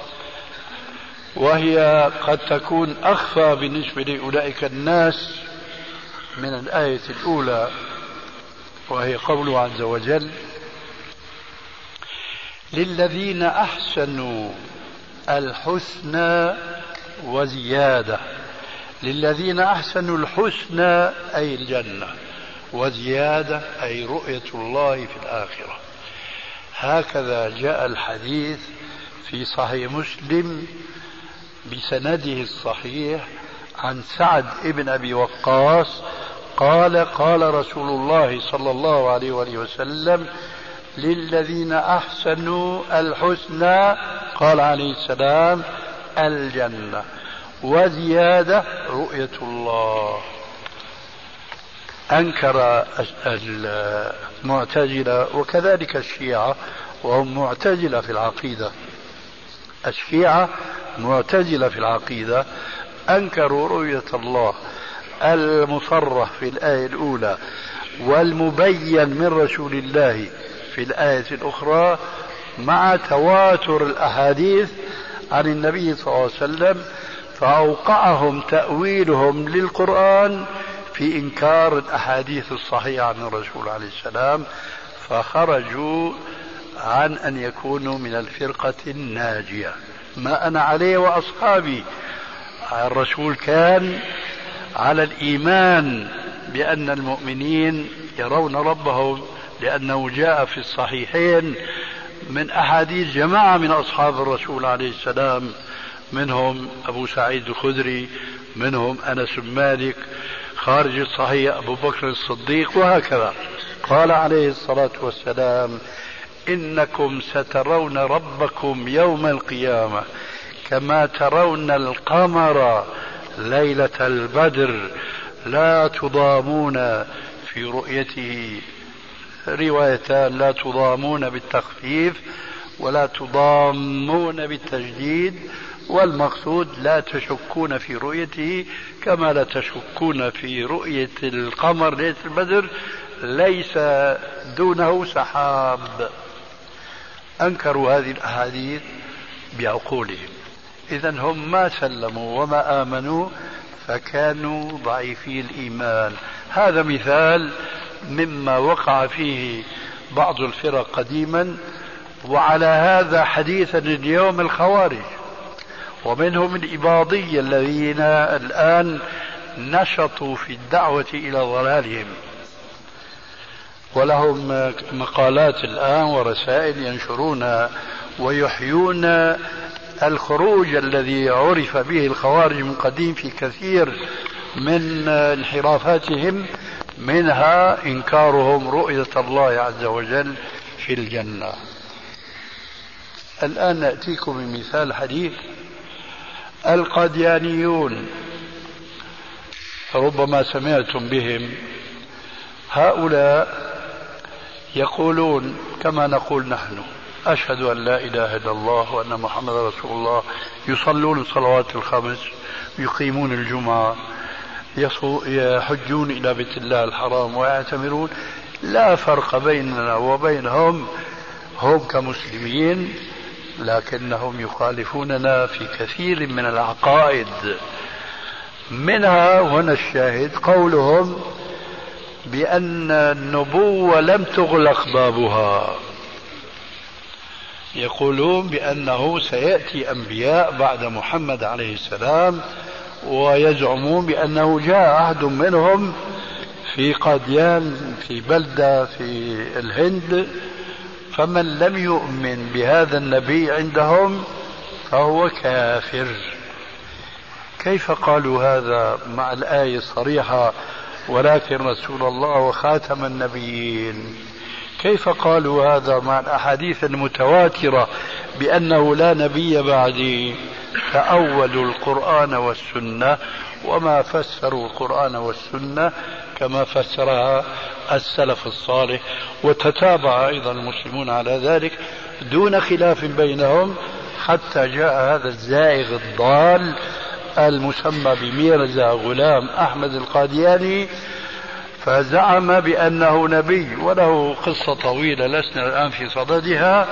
وهي قد تكون أخفى بالنسبة لأولئك الناس من الآية الأولى، وهي قوله عز وجل للذين أحسنوا الحسنى وزيادة. للذين أحسنوا الحسنى أي الجنة، وزيادة أي رؤية الله في الآخرة. هكذا جاء الحديث في صحيح مسلم بسنده الصحيح عن سعد بن أبي وقاص قال قال رسول الله صلى الله عليه وآله وسلم للذين أحسنوا الحسنى، قال عليه السلام الجنة، وزيادة رؤية الله. أنكر المعتزلة وكذلك الشيعة، وهم معتزلة في العقيدة. الشيعة معتزلة في العقيدة، أنكروا رؤية الله المصرح في الآية الأولى والمبين من رسول الله في الآية الأخرى، مع تواتر الأحاديث عن النبي صلى الله عليه وسلم، فأوقعهم تأويلهم للقرآن في إنكار الأحاديث الصحيحة عن الرسول عليه السلام، فخرجوا عن أن يكونوا من الفرقة الناجية. ما أنا عليه وأصحابي، الرسول كان على الإيمان بأن المؤمنين يرون ربهم، لأنه جاء في الصحيحين من أحاديث جماعة من أصحاب الرسول عليه السلام، منهم أبو سعيد الخدري، منهم أنس بن مالك، خارج الصحيح أبو بكر الصديق، وهكذا. قال عليه الصلاة والسلام: إنكم سترون ربكم يوم القيامة كما ترون القمر ليلة البدر لا تضامون في رؤيته. روايتان: لا تضامون بالتخفيف ولا تضامون بالتجديد، والمقصود لا تشكون في رؤيته كما لا تشكون في رؤية القمر ليلة البدر ليس دونه سحاب. أنكروا هذه الأحاديث بعقولهم، إذن هم ما سلموا وما آمنوا، فكانوا ضعيفي الإيمان. هذا مثال مما وقع فيه بعض الفرق قديما، وعلى هذا حديثا اليوم الخوارج، ومنهم الإباضية الذين الآن نشطوا في الدعوة إلى ضلالهم، ولهم مقالات الآن ورسائل ينشرونها ويحيون الخروج الذي عرف به الخوارج من قديم في كثير من انحرافاتهم، منها إنكارهم رؤية الله عز وجل في الجنة. الآن نأتيكم بمثال حديث. القاديانيون ربما سمعتم بهم، هؤلاء يقولون كما نقول نحن: أشهد أن لا إله إلا الله وأن محمد رسول الله، يصلون الصلوات الخمس، يقيمون الجمعة، يحجون إلى بيت الله الحرام ويعتمرون. لا فرق بيننا وبينهم، هم كمسلمين، لكنهم يخالفوننا في كثير من العقائد. منها هنا الشاهد قولهم بأن النبوة لم تغلق بابها، يقولون بأنه سيأتي أنبياء بعد محمد عليه السلام، ويزعمون بأنه جاء عهد منهم في قاديان في بلدة في الهند، فمن لم يؤمن بهذا النبي عندهم فهو كافر. كيف قالوا هذا مع الآية الصريحة: ولكن رسول الله وخاتم النبيين؟ كيف قالوا هذا مع الأحاديث المتواترة بأنه لا نبي بعدي؟ تأولوا القرآن والسنة وما فسروا القرآن والسنة كما فسرها السلف الصالح، وتتابع أيضا المسلمون على ذلك دون خلاف بينهم، حتى جاء هذا الزائغ الضال المسمى بميرزا غلام أحمد القادياني، فزعم بأنه نبي، وله قصة طويلة لسنا الآن في صددها،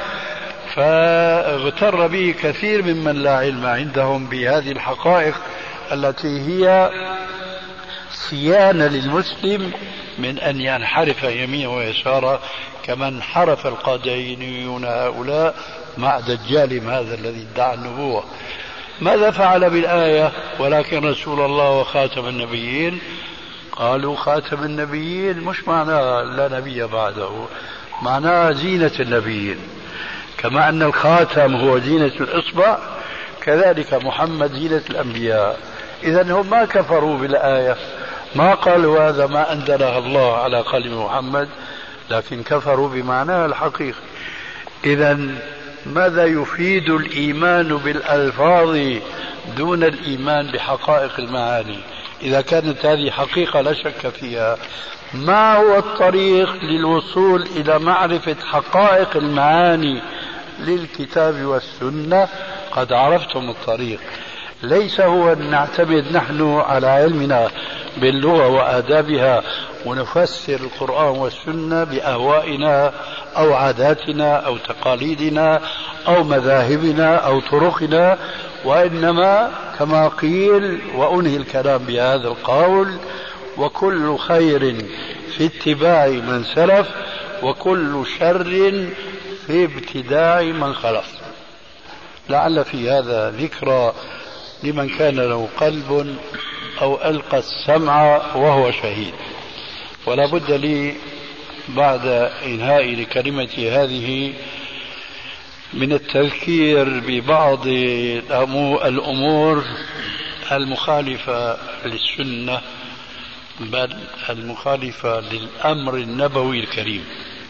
فاغتر به كثير ممن لا علم عندهم بهذه الحقائق التي هي صيانة للمسلم من أن ينحرف يمينه ويساره كما انحرف القاديانيون هؤلاء مع دجالهم هذا الذي ادعى النبوة. ماذا فعل بالآية ولكن رسول الله وخاتم النبيين؟ قالوا خاتم النبيين مش معناه لا نبي بعده، معناه زينة النبيين، كما أن الخاتم هو زينة الإصبع كذلك محمد زينة الأنبياء. إذن هم ما كفروا بالآية، ما قالوا هذا ما أنزلها الله على قلب محمد، لكن كفروا بمعناها الحقيقي. إذن ماذا يفيد الإيمان بالألفاظ دون الإيمان بحقائق المعاني؟ إذا كانت هذه حقيقة لا شك فيها، ما هو الطريق للوصول إلى معرفة حقائق المعاني للكتاب والسنة؟ قد عرفتم الطريق، ليس هو أن نعتمد نحن على علمنا باللغة وآدابها ونفسر القرآن والسنة بأهوائنا أو عاداتنا أو تقاليدنا أو مذاهبنا أو طرقنا، وإنما كما قيل، وأنهي الكلام بهذا القول: وكل خير في اتباع من سلف، وكل شر في ابتداع من خلف. لعل في هذا ذكرى لمن كان له قلب أو ألقى السمع وهو شهيد. ولا بد لي بعد إنهاء لكلمتي هذه من التذكير ببعض الأمور المخالفة للسنة، بل المخالفة للأمر النبوي الكريم.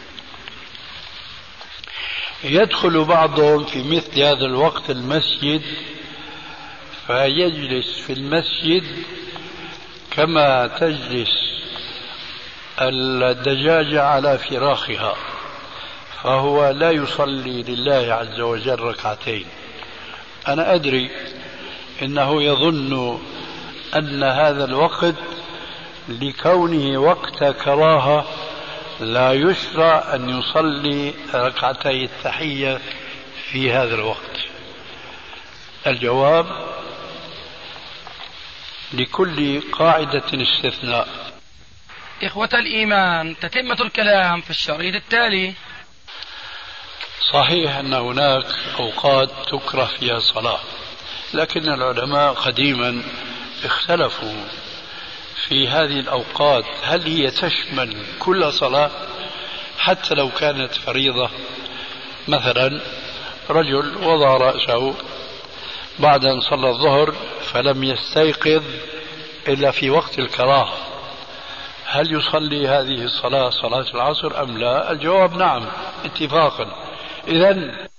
يدخل بعضهم في مثل هذا الوقت المسجد فيجلس في المسجد كما تجلس الدجاجة على فراخها، فهو لا يصلي لله عز وجل ركعتين. أنا أدري إنه يظن أن هذا الوقت لكونه وقت كراهة لا يشرع أن يصلي ركعتي التحية في هذا الوقت. الجواب: لكل قاعدة استثناء. إخوة الإيمان، تتمة الكلام في الشريط التالي. صحيح أن هناك أوقات تكره فيها الصلاة، لكن العلماء قديما اختلفوا في هذه الأوقات، هل هي تشمل كل صلاة حتى لو كانت فريضة؟ مثلا رجل وضع رأسه بعد أن صلى الظهر فلم يستيقظ إلا في وقت الكراهة، هل يصلي هذه الصلاة صلاة العصر أم لا؟ الجواب نعم اتفاقا. إذن